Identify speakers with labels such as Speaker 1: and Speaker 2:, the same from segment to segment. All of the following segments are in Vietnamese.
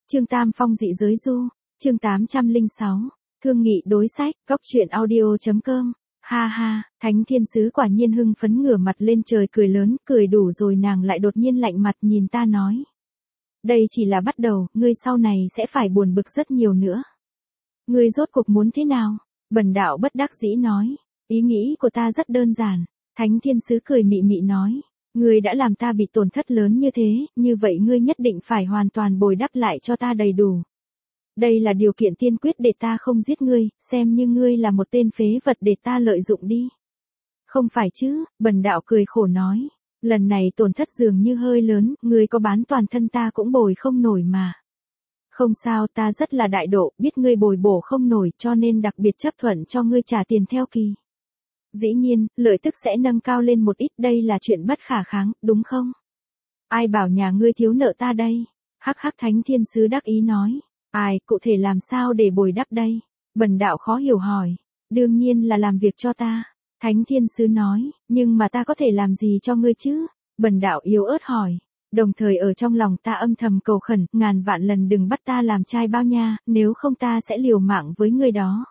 Speaker 1: Chương Tam Phong dị giới du, chương 806, thương nghị đối sách, góc truyện audio.com, ha ha, Thánh Thiên Sứ quả nhiên hưng phấn ngửa mặt lên trời cười lớn, cười đủ rồi nàng lại đột nhiên lạnh mặt nhìn ta nói. Đây chỉ là bắt đầu, ngươi sau này sẽ phải buồn bực rất nhiều nữa. Ngươi rốt cuộc muốn thế nào? Bần đạo bất đắc dĩ nói, ý nghĩ của ta rất đơn giản, Thánh Thiên Sứ cười mị mị nói. Ngươi đã làm ta bị tổn thất lớn như thế, như vậy ngươi nhất định phải hoàn toàn bồi đắp lại cho ta đầy đủ. Đây là điều kiện tiên quyết để ta không giết ngươi, xem như ngươi là một tên phế vật để ta lợi dụng đi. Không phải chứ, bần đạo cười khổ nói. Lần này tổn thất dường như hơi lớn, ngươi có bán toàn thân ta cũng bồi không nổi mà. Không sao, ta rất là đại độ, biết ngươi bồi bổ không nổi cho nên đặc biệt chấp thuận cho ngươi trả tiền theo kỳ. Dĩ nhiên, lợi tức sẽ nâng cao lên một ít, đây là chuyện bất khả kháng, đúng không? Ai bảo nhà ngươi thiếu nợ ta đây? Hắc hắc, Thánh Thiên Sứ đắc ý nói. Ai, cụ thể làm sao để bồi đắp đây? Bần đạo khó hiểu hỏi. Đương nhiên là làm việc cho ta. Thánh Thiên Sứ nói, nhưng mà ta có thể làm gì cho ngươi chứ? Bần đạo yếu ớt hỏi. Đồng thời ở trong lòng ta âm thầm cầu khẩn, ngàn vạn lần đừng bắt ta làm trai bao nha, nếu không ta sẽ liều mạng với ngươi đó.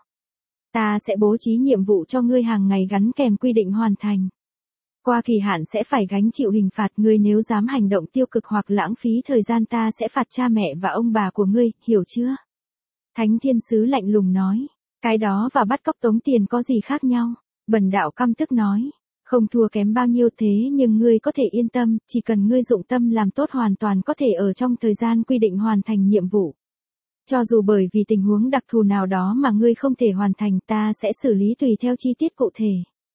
Speaker 1: Ta sẽ bố trí nhiệm vụ cho ngươi hàng ngày gắn kèm quy định hoàn thành. Qua kỳ hạn sẽ phải gánh chịu hình phạt, ngươi nếu dám hành động tiêu cực hoặc lãng phí thời gian ta sẽ phạt cha mẹ và ông bà của ngươi, hiểu chưa? Thánh Thiên Sứ lạnh lùng nói, cái đó và bắt cóc tống tiền có gì khác nhau? Bần đạo căm tức nói, không thua kém bao nhiêu thế nhưng ngươi có thể yên tâm, chỉ cần ngươi dụng tâm làm tốt hoàn toàn có thể ở trong thời gian quy định hoàn thành nhiệm vụ. Cho dù bởi vì tình huống đặc thù nào đó mà ngươi không thể hoàn thành ta sẽ xử lý tùy theo chi tiết cụ thể.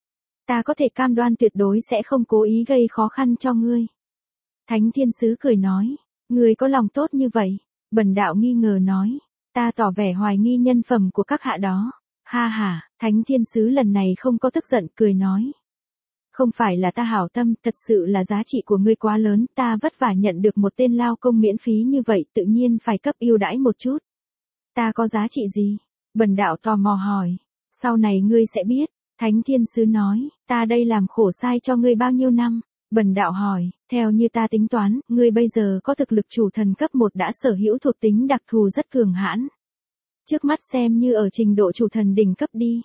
Speaker 1: Ta có thể cam đoan tuyệt đối sẽ không cố ý gây khó khăn cho ngươi. Thánh Thiên Sứ cười nói, ngươi có lòng tốt như vậy? Bần đạo nghi ngờ nói, ta tỏ vẻ hoài nghi nhân phẩm của các hạ đó. Ha ha, Thánh Thiên Sứ lần này không có tức giận cười nói. Không phải là ta hảo tâm, thật sự là giá trị của ngươi quá lớn, ta vất vả nhận được một tên lao công miễn phí như vậy tự nhiên phải cấp ưu đãi một chút. Ta có giá trị gì? Bần đạo tò mò hỏi. Sau này ngươi sẽ biết. Thánh Thiên Sứ nói, ta đây làm khổ sai cho ngươi bao nhiêu năm? Bần đạo hỏi, theo như ta tính toán, ngươi bây giờ có thực lực chủ thần cấp 1 đã sở hữu thuộc tính đặc thù rất cường hãn. Trước mắt xem như ở trình độ chủ thần đỉnh cấp đi.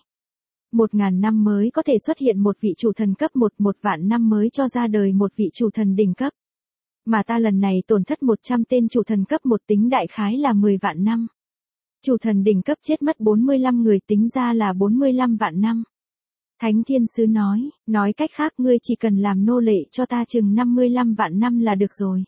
Speaker 1: 1000 năm mới có thể xuất hiện một vị chủ thần cấp 1, 1 vạn năm mới cho ra đời một vị chủ thần đỉnh cấp. Mà ta lần này tổn thất 100 tên chủ thần cấp 1 tính đại khái là 10 vạn năm. Chủ thần đỉnh cấp chết mất 45 người tính ra là 45 vạn năm. Thánh Thiên Sứ nói cách khác ngươi chỉ cần làm nô lệ cho ta chừng 55 vạn năm là được rồi.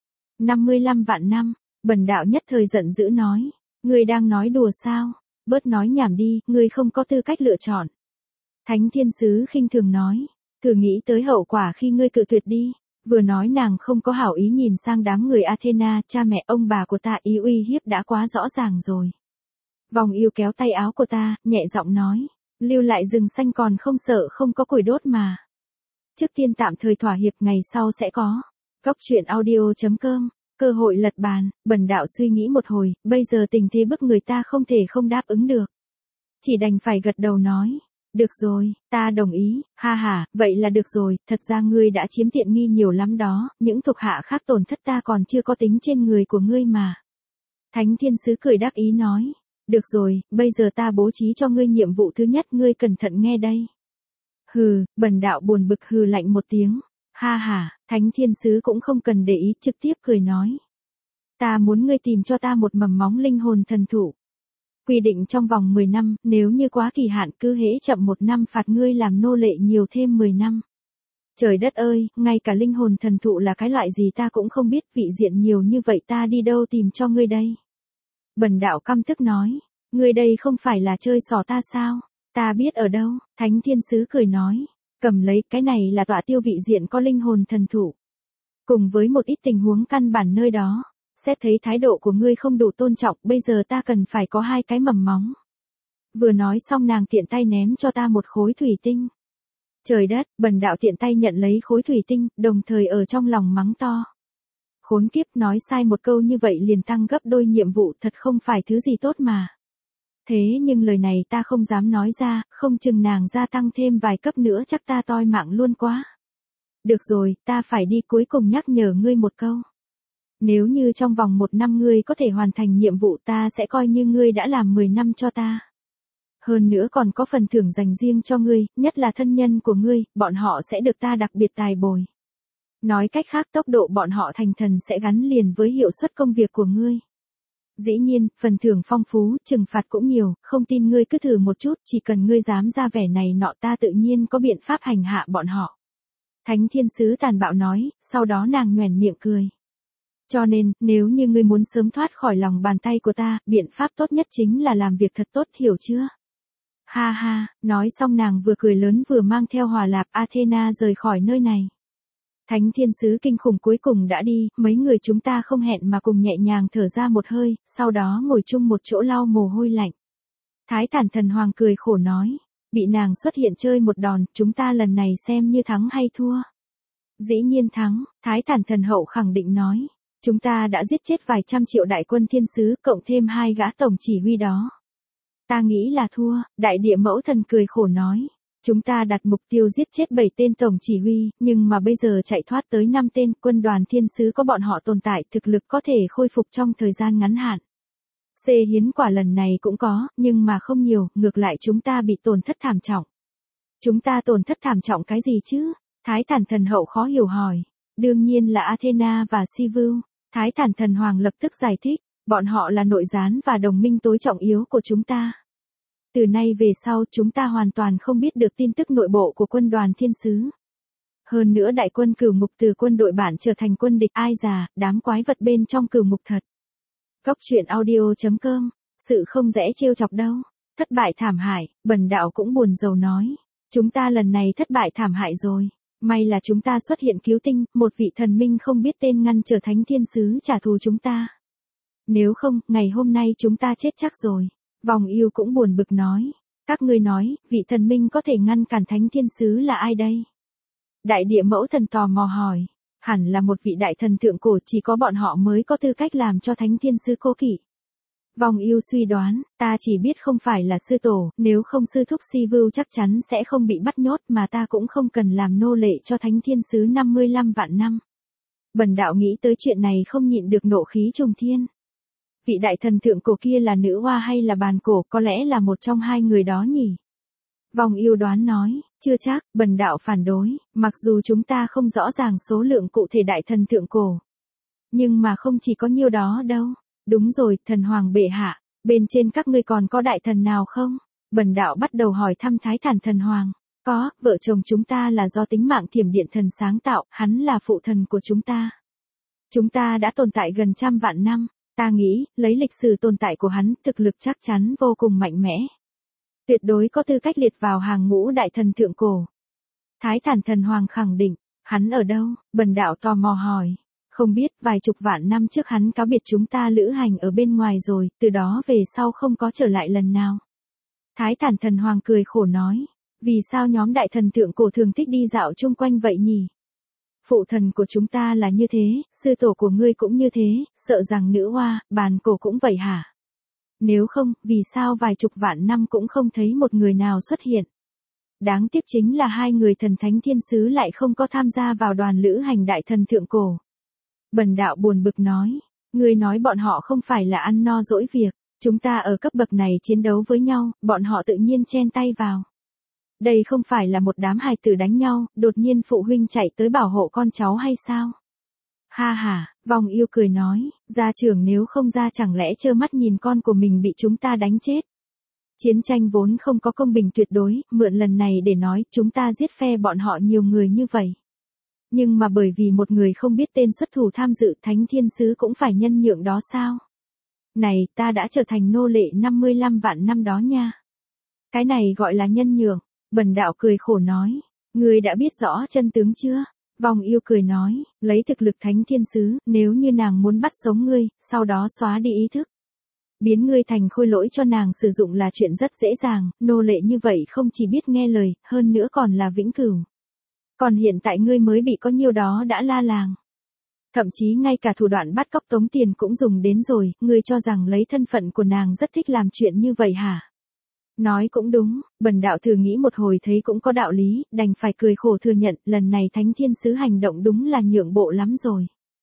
Speaker 1: 55 vạn năm, bần đạo nhất thời giận dữ nói, ngươi đang nói đùa sao? Bớt nói nhảm đi, ngươi không có tư cách lựa chọn. Thánh Thiên Sứ khinh thường nói, thử nghĩ tới hậu quả khi ngươi cự tuyệt đi. Vừa nói nàng không có hảo ý nhìn sang đám người Athena, cha mẹ ông bà của ta ý uy hiếp đã quá rõ ràng rồi. Vòng yêu kéo tay áo của ta, nhẹ giọng nói, lưu lại rừng xanh còn không sợ không có củi đốt mà. Trước tiên tạm thời thỏa hiệp, ngày sau sẽ có. Góc truyện audio.com, cơ hội lật bàn, bần đạo suy nghĩ một hồi, bây giờ tình thế bức người ta không thể không đáp ứng được. Chỉ đành phải gật đầu nói, được rồi, ta đồng ý, ha ha, vậy là được rồi, thật ra ngươi đã chiếm tiện nghi nhiều lắm đó, những thuộc hạ khác tổn thất ta còn chưa có tính trên người của ngươi mà. Thánh Thiên Sứ cười đắc ý nói, được rồi, bây giờ ta bố trí cho ngươi nhiệm vụ thứ nhất, ngươi cẩn thận nghe đây. Hừ, bần đạo buồn bực hừ lạnh một tiếng, ha ha, Thánh Thiên Sứ cũng không cần để ý trực tiếp cười nói. Ta muốn ngươi tìm cho ta một mầm móng linh hồn thần thụ. Quy định trong vòng 10 năm, nếu như quá kỳ hạn cứ hễ chậm 1 năm phạt ngươi làm nô lệ nhiều thêm 10 năm. Trời đất ơi, ngay cả linh hồn thần thụ là cái loại gì ta cũng không biết, vị diện nhiều như vậy ta đi đâu tìm cho ngươi đây? Bần đạo căm tức nói, ngươi đây không phải là chơi xỏ ta sao? Ta biết ở đâu? Thánh Thiên Sứ cười nói, cầm lấy, cái này là tọa tiêu vị diện có linh hồn thần thụ. Cùng với một ít tình huống căn bản nơi đó. Xét thấy thái độ của ngươi không đủ tôn trọng, bây giờ ta cần phải có 2 cái mầm móng. Vừa nói xong nàng tiện tay ném cho ta một khối thủy tinh. Trời đất, bần đạo tiện tay nhận lấy khối thủy tinh, đồng thời ở trong lòng mắng to. Khốn kiếp, nói sai một câu như vậy liền tăng gấp đôi nhiệm vụ, thật không phải thứ gì tốt mà. Thế nhưng lời này ta không dám nói ra, không chừng nàng gia tăng thêm vài cấp nữa chắc ta toi mạng luôn quá. Được rồi, ta phải đi, cuối cùng nhắc nhở ngươi một câu. Nếu như trong vòng 1 năm ngươi có thể hoàn thành nhiệm vụ ta sẽ coi như ngươi đã làm 10 năm cho ta. Hơn nữa còn có phần thưởng dành riêng cho ngươi, nhất là thân nhân của ngươi, bọn họ sẽ được ta đặc biệt tài bồi. Nói cách khác tốc độ bọn họ thành thần sẽ gắn liền với hiệu suất công việc của ngươi. Dĩ nhiên, phần thưởng phong phú, trừng phạt cũng nhiều, không tin ngươi cứ thử một chút, chỉ cần ngươi dám ra vẻ này nọ ta tự nhiên có biện pháp hành hạ bọn họ. Thánh thiên sứ tàn bạo nói, sau đó nàng nhoẻn miệng cười. Cho nên, nếu như ngươi muốn sớm thoát khỏi lòng bàn tay của ta, biện pháp tốt nhất chính là làm việc thật tốt, hiểu chưa? Ha ha, nói xong nàng vừa cười lớn vừa mang theo Hòa Lạp Athena rời khỏi nơi này. Thánh thiên sứ kinh khủng cuối cùng đã đi, mấy người chúng ta không hẹn mà cùng nhẹ nhàng thở ra một hơi, sau đó ngồi chung một chỗ lau mồ hôi lạnh. Thái Thản Thần Hoàng cười khổ nói, bị nàng xuất hiện chơi một đòn, chúng ta lần này xem như thắng hay thua. Dĩ nhiên thắng, Thái Thản Thần Hậu khẳng định nói, chúng ta đã giết chết vài trăm triệu đại quân thiên sứ, cộng thêm 2 gã tổng chỉ huy đó. Ta nghĩ là thua, Đại Địa Mẫu Thần cười khổ nói. Chúng ta đặt mục tiêu giết chết 7 tên tổng chỉ huy, nhưng mà bây giờ chạy thoát tới 5 tên, quân đoàn thiên sứ có bọn họ tồn tại, thực lực có thể khôi phục trong thời gian ngắn hạn. C hiến quả lần này cũng có, nhưng mà không nhiều, ngược lại chúng ta bị tổn thất thảm trọng. Chúng ta tổn thất thảm trọng cái gì chứ? Thái Thản Thần Hậu khó hiểu hỏi. Đương nhiên là Athena và Sivu. Thái Thản Thần Hoàng lập tức giải thích, bọn họ là nội gián và đồng minh tối trọng yếu của chúng ta. Từ nay về sau chúng ta hoàn toàn không biết được tin tức nội bộ của quân đoàn thiên sứ. Hơn nữa đại quân cửu ngục từ quân đội bản trở thành quân địch, ai già, đám quái vật bên trong cửu ngục thật. Góc truyện audio.com, sự không dễ trêu chọc đâu. Thất bại thảm hại, Bần Đạo cũng buồn rầu nói. Chúng ta lần này thất bại thảm hại rồi. May là chúng ta xuất hiện cứu tinh, một vị thần minh không biết tên ngăn trở thánh thiên sứ trả thù chúng ta. Nếu không, ngày hôm nay chúng ta chết chắc rồi. Vòng yêu cũng buồn bực nói. Các ngươi nói, vị thần minh có thể ngăn cản thánh thiên sứ là ai đây? Đại Địa Mẫu Thần tò mò hỏi. Hẳn là một vị đại thần thượng cổ, chỉ có bọn họ mới có tư cách làm cho thánh thiên sứ cố kỵ. Vòng yêu suy đoán, ta chỉ biết không phải là sư tổ, nếu không sư thúc Sivu chắc chắn sẽ không bị bắt nhốt, mà ta cũng không cần làm nô lệ cho thánh thiên sứ 55 vạn năm. Bần Đạo nghĩ tới chuyện này không nhịn được nộ khí trùng thiên. Vị đại thần thượng cổ kia là nữ hoa hay là bàn cổ, có lẽ là một trong hai người đó nhỉ? Vòng yêu đoán nói, chưa chắc, Bần Đạo phản đối, mặc dù chúng ta không rõ ràng số lượng cụ thể đại thần thượng cổ. Nhưng mà không chỉ có nhiêu đó đâu. Đúng rồi, thần hoàng bệ hạ, bên trên các ngươi còn có đại thần nào không? Bần Đạo bắt đầu hỏi thăm Thái Thản Thần Hoàng. Có, vợ chồng chúng ta là do tính mạng Thiểm Điện Thần sáng tạo, hắn là phụ thần của chúng ta. Chúng ta đã tồn tại gần 100 vạn năm, ta nghĩ, lấy lịch sử tồn tại của hắn, thực lực chắc chắn vô cùng mạnh mẽ. Tuyệt đối có tư cách liệt vào hàng ngũ đại thần thượng cổ. Thái Thản Thần Hoàng khẳng định, hắn ở đâu? Bần Đạo tò mò hỏi. Không biết, vài chục vạn năm trước hắn cáo biệt chúng ta lữ hành ở bên ngoài rồi, từ đó về sau không có trở lại lần nào. Thái Thản Thần Hoàng cười khổ nói, vì sao nhóm đại thần thượng cổ thường thích đi dạo chung quanh vậy nhỉ? Phụ thần của chúng ta là như thế, sư tổ của ngươi cũng như thế, sợ rằng nữ hoa, bàn cổ cũng vậy hả? Nếu không, vì sao vài chục vạn năm cũng không thấy một người nào xuất hiện? Đáng tiếc chính là hai người thần thánh thiên sứ lại không có tham gia vào đoàn lữ hành đại thần thượng cổ. Bần Đạo buồn bực nói, ngươi nói bọn họ không phải là ăn no dỗi việc, chúng ta ở cấp bậc này chiến đấu với nhau, bọn họ tự nhiên chen tay vào. Đây không phải là một đám hài tử đánh nhau, đột nhiên phụ huynh chạy tới bảo hộ con cháu hay sao? Ha ha, Vòng yêu cười nói, gia trưởng nếu không ra chẳng lẽ trơ mắt nhìn con của mình bị chúng ta đánh chết. Chiến tranh vốn không có công bình tuyệt đối, mượn lần này để nói chúng ta giết phe bọn họ nhiều người như vậy. Nhưng mà bởi vì một người không biết tên xuất thủ tham dự, thánh thiên sứ cũng phải nhân nhượng đó sao? Này, ta đã trở thành nô lệ 55 vạn năm đó nha. Cái này gọi là nhân nhượng. Bần Đạo cười khổ nói, ngươi đã biết rõ chân tướng chưa? Vòng yêu cười nói, lấy thực lực thánh thiên sứ, nếu như nàng muốn bắt sống ngươi, sau đó xóa đi ý thức. Biến ngươi thành khôi lỗi cho nàng sử dụng là chuyện rất dễ dàng, nô lệ như vậy không chỉ biết nghe lời, hơn nữa còn là vĩnh cửu. Còn hiện tại ngươi mới bị có nhiêu đó đã la làng. Thậm chí ngay cả thủ đoạn bắt cóc tống tiền cũng dùng đến rồi, ngươi cho rằng lấy thân phận của nàng rất thích làm chuyện như vậy hả? Nói cũng đúng, Bần Đạo thử nghĩ một hồi thấy cũng có đạo lý, đành phải cười khổ thừa nhận, lần này thánh thiên sứ hành động đúng là nhượng bộ lắm rồi.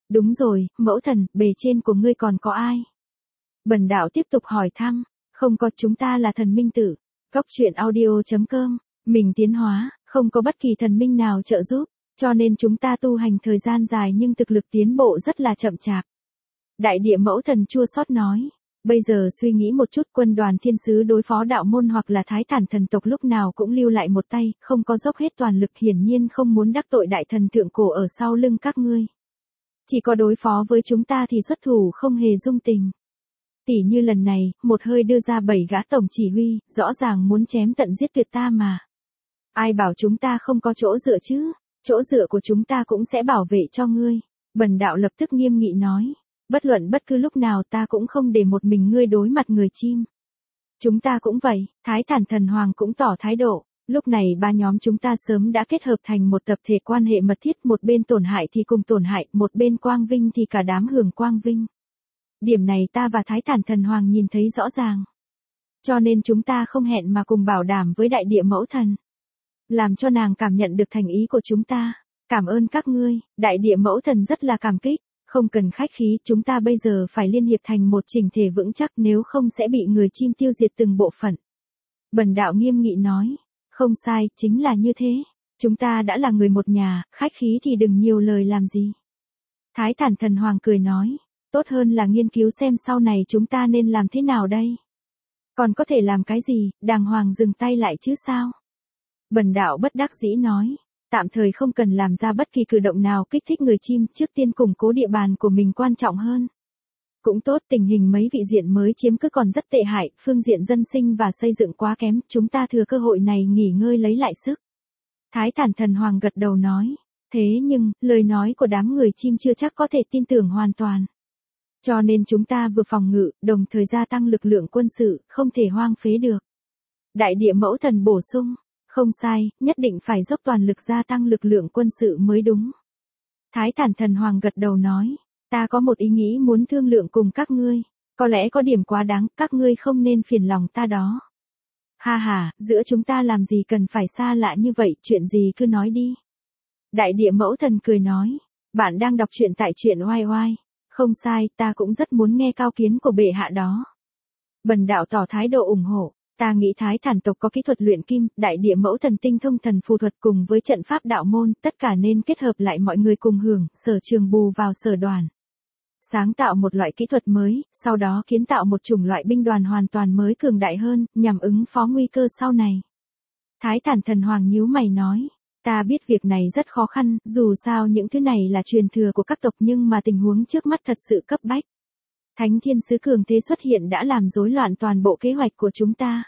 Speaker 1: Đúng rồi, mẫu thần, bề trên của ngươi còn có ai? Bần đạo tiếp tục hỏi thăm. Không có, chúng ta là thần minh tử. Góc truyện audio.com. Mình tiến hóa, không có bất kỳ thần minh nào trợ giúp, cho nên chúng ta tu hành thời gian dài nhưng thực lực tiến bộ rất là chậm chạp. Đại địa mẫu thần chua xót nói. Bây giờ suy nghĩ một chút, quân đoàn thiên sứ đối phó đạo môn hoặc là thái thản thần tộc lúc nào cũng lưu lại một tay, không có dốc hết toàn lực, hiển nhiên không muốn đắc tội đại thần thượng cổ ở sau lưng các ngươi. Chỉ có đối phó với chúng ta thì xuất thủ không hề dung tình. Tỉ như lần này, một hơi đưa ra 7 gã tổng chỉ huy, rõ ràng muốn chém tận giết tuyệt ta mà. Ai bảo chúng ta không có chỗ dựa chứ, chỗ dựa của chúng ta cũng sẽ bảo vệ cho ngươi. Bần đạo lập tức nghiêm nghị nói. Bất luận bất cứ lúc nào ta cũng không để một mình ngươi đối mặt người chim. Chúng ta cũng vậy, Thái Thản Thần Hoàng cũng tỏ thái độ. Lúc này ba nhóm chúng ta sớm đã kết hợp thành một tập thể quan hệ mật thiết, một bên tổn hại thì cùng tổn hại, một bên quang vinh thì cả đám hưởng quang vinh. Điểm này ta và Thái Thản Thần Hoàng nhìn thấy rõ ràng. Cho nên chúng ta không hẹn mà cùng bảo đảm với đại địa mẫu thần. Làm cho nàng cảm nhận được thành ý của chúng ta. Cảm ơn các ngươi, đại địa mẫu thần rất là cảm kích. Không cần khách khí, chúng ta bây giờ phải liên hiệp thành một chỉnh thể vững chắc, nếu không sẽ bị người chim tiêu diệt từng bộ phận. Bần đạo nghiêm nghị nói. Không sai, chính là như thế. Chúng ta đã là người một nhà, khách khí thì đừng nhiều lời làm gì. Thái Thản Thần Hoàng cười nói. Tốt hơn là nghiên cứu xem sau này chúng ta nên làm thế nào đây. Còn có thể làm cái gì, đàng hoàng dừng tay lại chứ sao. Bần đạo bất đắc dĩ nói. Tạm thời không cần làm ra bất kỳ cử động nào kích thích người chim, trước tiên củng cố địa bàn của mình quan trọng hơn. Cũng tốt, tình hình mấy vị diện mới chiếm cứ còn rất tệ hại, phương diện dân sinh và xây dựng quá kém, chúng ta thừa cơ hội này nghỉ ngơi lấy lại sức. Thái Thản Thần Hoàng gật đầu nói. Thế nhưng, lời nói của đám người chim chưa chắc có thể tin tưởng hoàn toàn. Cho nên chúng ta vừa phòng ngự, đồng thời gia tăng lực lượng quân sự, không thể hoang phế được. Đại địa mẫu thần bổ sung. Không sai, nhất định phải dốc toàn lực gia tăng lực lượng quân sự mới đúng. Thái Thản Thần Hoàng gật đầu nói. Ta có một ý nghĩ muốn thương lượng cùng các ngươi. Có lẽ có điểm quá đáng, các ngươi không nên phiền lòng ta đó. Ha ha, giữa chúng ta làm gì cần phải xa lạ như vậy, chuyện gì cứ nói đi. Đại địa mẫu thần cười nói. Bạn đang đọc truyện tại truyện oai oai. Không sai, ta cũng rất muốn nghe cao kiến của bệ hạ đó. Bần đạo tỏ thái độ ủng hộ. Ta nghĩ Thái Thản tộc có kỹ thuật luyện kim, đại địa mẫu thần tinh thông thần phù thuật cùng với trận pháp đạo môn, tất cả nên kết hợp lại mọi người cùng hưởng, sở trường bù vào sở đoàn. Sáng tạo một loại kỹ thuật mới, sau đó kiến tạo một chủng loại binh đoàn hoàn toàn mới cường đại hơn, nhằm ứng phó nguy cơ sau này. Thái Thản Thần Hoàng nhíu mày nói. Ta biết việc này rất khó khăn, dù sao những thứ này là truyền thừa của các tộc nhưng mà tình huống trước mắt thật sự cấp bách. Thánh thiên sứ cường thế xuất hiện đã làm rối loạn toàn bộ kế hoạch của chúng ta.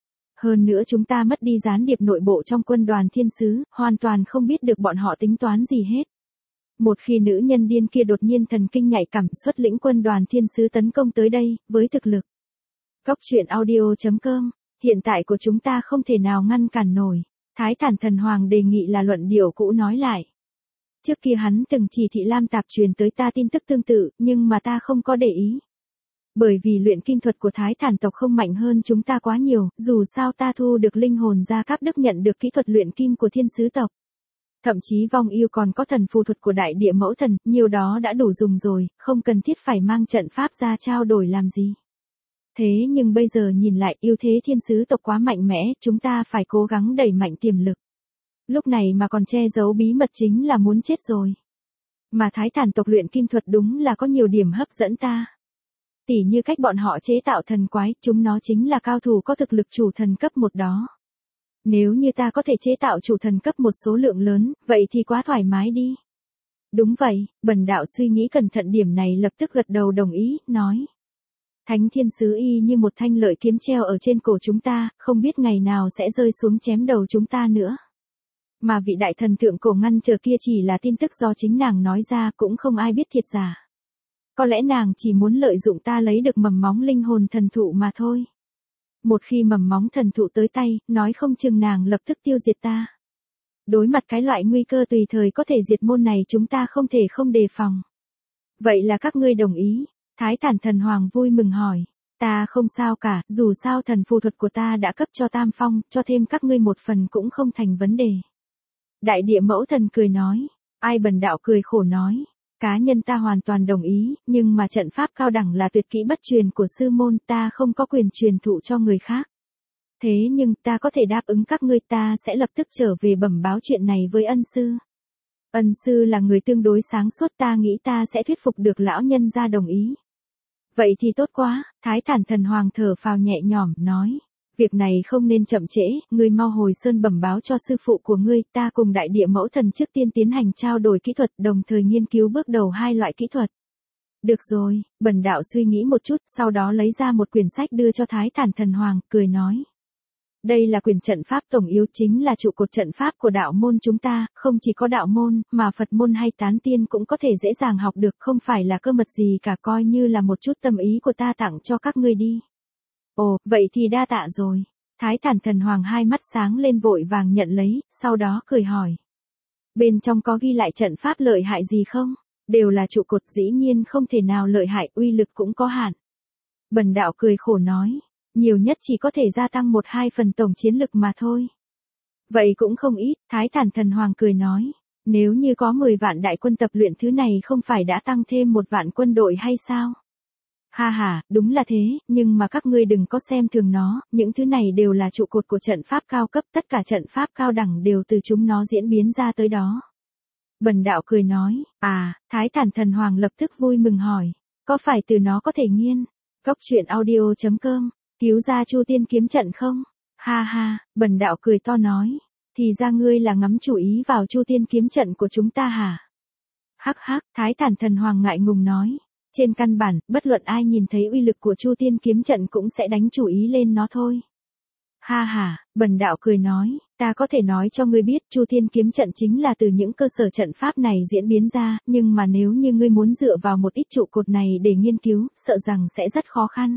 Speaker 1: Hơn nữa chúng ta mất đi gián điệp nội bộ trong quân đoàn thiên sứ, hoàn toàn không biết được bọn họ tính toán gì hết. Một khi nữ nhân điên kia đột nhiên thần kinh nhạy cảm xuất lĩnh quân đoàn thiên sứ tấn công tới đây, với thực lực. Góc truyện audio.com, hiện tại của chúng ta không thể nào ngăn cản nổi. Thái Thản Thần Hoàng đề nghị là luận điệu cũ nói lại. Trước kia hắn từng chỉ thị Lam Tạp truyền tới ta tin tức tương tự, nhưng mà ta không có để ý. Bởi vì luyện kim thuật của Thái Thản tộc không mạnh hơn chúng ta quá nhiều, dù sao ta thu được linh hồn gia cấp đức nhận được kỹ thuật luyện kim của thiên sứ tộc. Thậm chí vong yêu còn có thần phù thuật của đại địa mẫu thần, nhiều đó đã đủ dùng rồi, không cần thiết phải mang trận pháp ra trao đổi làm gì. Thế nhưng bây giờ nhìn lại yêu thế thiên sứ tộc quá mạnh mẽ, chúng ta phải cố gắng đẩy mạnh tiềm lực. Lúc này mà còn che giấu bí mật chính là muốn chết rồi. Mà Thái Thản tộc luyện kim thuật đúng là có nhiều điểm hấp dẫn ta. Tỉ như cách bọn họ chế tạo thần quái, chúng nó chính là cao thủ có thực lực chủ thần cấp 1 đó. Nếu như ta có thể chế tạo chủ thần cấp một số lượng lớn, vậy thì quá thoải mái đi. Đúng vậy, bần đạo suy nghĩ cẩn thận điểm này lập tức gật đầu đồng ý, nói. Thánh thiên sứ y như một thanh lợi kiếm treo ở trên cổ chúng ta, không biết ngày nào sẽ rơi xuống chém đầu chúng ta nữa. Mà vị đại thần thượng cổ ngăn chờ kia chỉ là tin tức do chính nàng nói ra, cũng không ai biết thiệt giả. Có lẽ nàng chỉ muốn lợi dụng ta lấy được mầm móng linh hồn thần thụ mà thôi. Một khi mầm móng thần thụ tới tay, nói không chừng nàng lập tức tiêu diệt ta. Đối mặt cái loại nguy cơ tùy thời có thể diệt môn này chúng ta không thể không đề phòng. Vậy là các ngươi đồng ý? Thái Thản Thần Hoàng vui mừng hỏi. Ta không sao cả, dù sao thần phù thuật của ta đã cấp cho Tam Phong, cho thêm các ngươi một phần cũng không thành vấn đề. Đại địa mẫu thần cười nói. Ai bần đạo cười khổ nói. Cá nhân ta hoàn toàn đồng ý, nhưng mà trận pháp cao đẳng là tuyệt kỹ bất truyền của sư môn, ta không có quyền truyền thụ cho người khác. Thế nhưng ta có thể đáp ứng các ngươi, ta sẽ lập tức trở về bẩm báo chuyện này với ân sư. Ân sư là người tương đối sáng suốt, ta nghĩ ta sẽ thuyết phục được lão nhân gia đồng ý. Vậy thì tốt quá, Thái Thản Thần Hoàng thở phào nhẹ nhõm, nói. Việc này không nên chậm trễ, ngươi mau hồi sơn bẩm báo cho sư phụ của ngươi, ta cùng đại địa mẫu thần trước tiên tiến hành trao đổi kỹ thuật, đồng thời nghiên cứu bước đầu hai loại kỹ thuật. Được rồi, bần đạo suy nghĩ một chút, sau đó lấy ra một quyển sách đưa cho Thái Thản Thần Hoàng, cười nói. Đây là quyển trận pháp tổng yếu, chính là trụ cột trận pháp của đạo môn chúng ta, không chỉ có đạo môn, mà Phật môn hay tán tiên cũng có thể dễ dàng học được, không phải là cơ mật gì cả, coi như là một chút tâm ý của ta tặng cho các ngươi đi. Ồ, vậy thì đa tạ rồi. Thái Thản Thần Hoàng hai mắt sáng lên vội vàng nhận lấy, sau đó cười hỏi. Bên trong có ghi lại trận pháp lợi hại gì không? Đều là trụ cột, dĩ nhiên không thể nào lợi hại, uy lực cũng có hạn. Bần đạo cười khổ nói. Nhiều nhất chỉ có thể gia tăng 1-2 phần tổng chiến lực mà thôi. Vậy cũng không ít, Thái Thản Thần Hoàng cười nói. Nếu như có 10 vạn đại quân tập luyện thứ này không phải đã tăng thêm 1 vạn quân đội hay sao? Ha ha, đúng là thế, nhưng mà các ngươi đừng có xem thường nó, những thứ này đều là trụ cột của trận pháp cao cấp, tất cả trận pháp cao đẳng đều từ chúng nó diễn biến ra tới đó. Bần đạo cười nói, Thái Thản Thần Hoàng lập tức vui mừng hỏi, có phải từ nó có thể nghiên? Cốc truyện audio.com, cứu ra Chu Tiên kiếm trận không? Ha ha, bần đạo cười to nói, thì ra ngươi là ngắm chủ ý vào Chu Tiên kiếm trận của chúng ta hả? Hắc hắc, Thái Thản Thần Hoàng ngại ngùng nói. Trên căn bản, bất luận ai nhìn thấy uy lực của Chu Tiên kiếm trận cũng sẽ đánh chủ ý lên nó thôi. Ha ha, bần đạo cười nói, ta có thể nói cho ngươi biết Chu Tiên kiếm trận chính là từ những cơ sở trận pháp này diễn biến ra, nhưng mà nếu như ngươi muốn dựa vào một ít trụ cột này để nghiên cứu, sợ rằng sẽ rất khó khăn.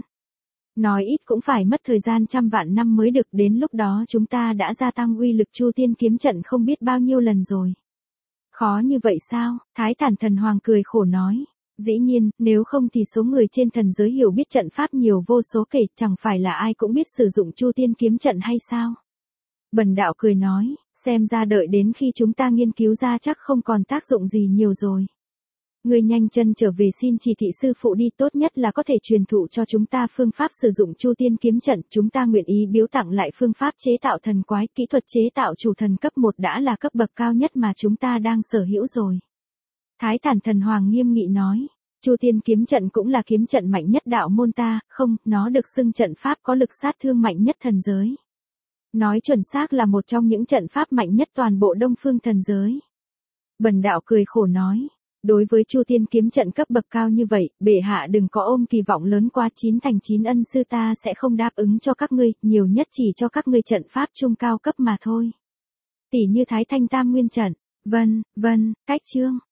Speaker 1: Nói ít cũng phải mất thời gian trăm vạn năm mới được, đến lúc đó chúng ta đã gia tăng uy lực Chu Tiên kiếm trận không biết bao nhiêu lần rồi. Khó như vậy sao? Thái Thản Thần Hoàng cười khổ nói. Dĩ nhiên, nếu không thì số người trên thần giới hiểu biết trận pháp nhiều vô số kể, chẳng phải là ai cũng biết sử dụng Chu Tiên kiếm trận hay sao? Bần đạo cười nói, xem ra đợi đến khi chúng ta nghiên cứu ra chắc không còn tác dụng gì nhiều rồi. Ngươi nhanh chân trở về xin chỉ thị sư phụ đi, tốt nhất là có thể truyền thụ cho chúng ta phương pháp sử dụng Chu Tiên kiếm trận, chúng ta nguyện ý biếu tặng lại phương pháp chế tạo thần quái, kỹ thuật chế tạo chủ thần cấp 1 đã là cấp bậc cao nhất mà chúng ta đang sở hữu rồi. Thái Thản Thần Hoàng nghiêm nghị nói, Chu Tiên kiếm trận cũng là kiếm trận mạnh nhất đạo môn ta, không, nó được xưng trận pháp có lực sát thương mạnh nhất thần giới. Nói chuẩn xác là một trong những trận pháp mạnh nhất toàn bộ Đông Phương thần giới. Bần đạo cười khổ nói, đối với Chu Tiên kiếm trận cấp bậc cao như vậy, bệ hạ đừng có ôm kỳ vọng lớn quá, 9 thành 9 ân sư ta sẽ không đáp ứng cho các ngươi, nhiều nhất chỉ cho các ngươi trận pháp trung cao cấp mà thôi. Tỷ như Thái Thanh Tam Nguyên trận. Vâng, cách chương.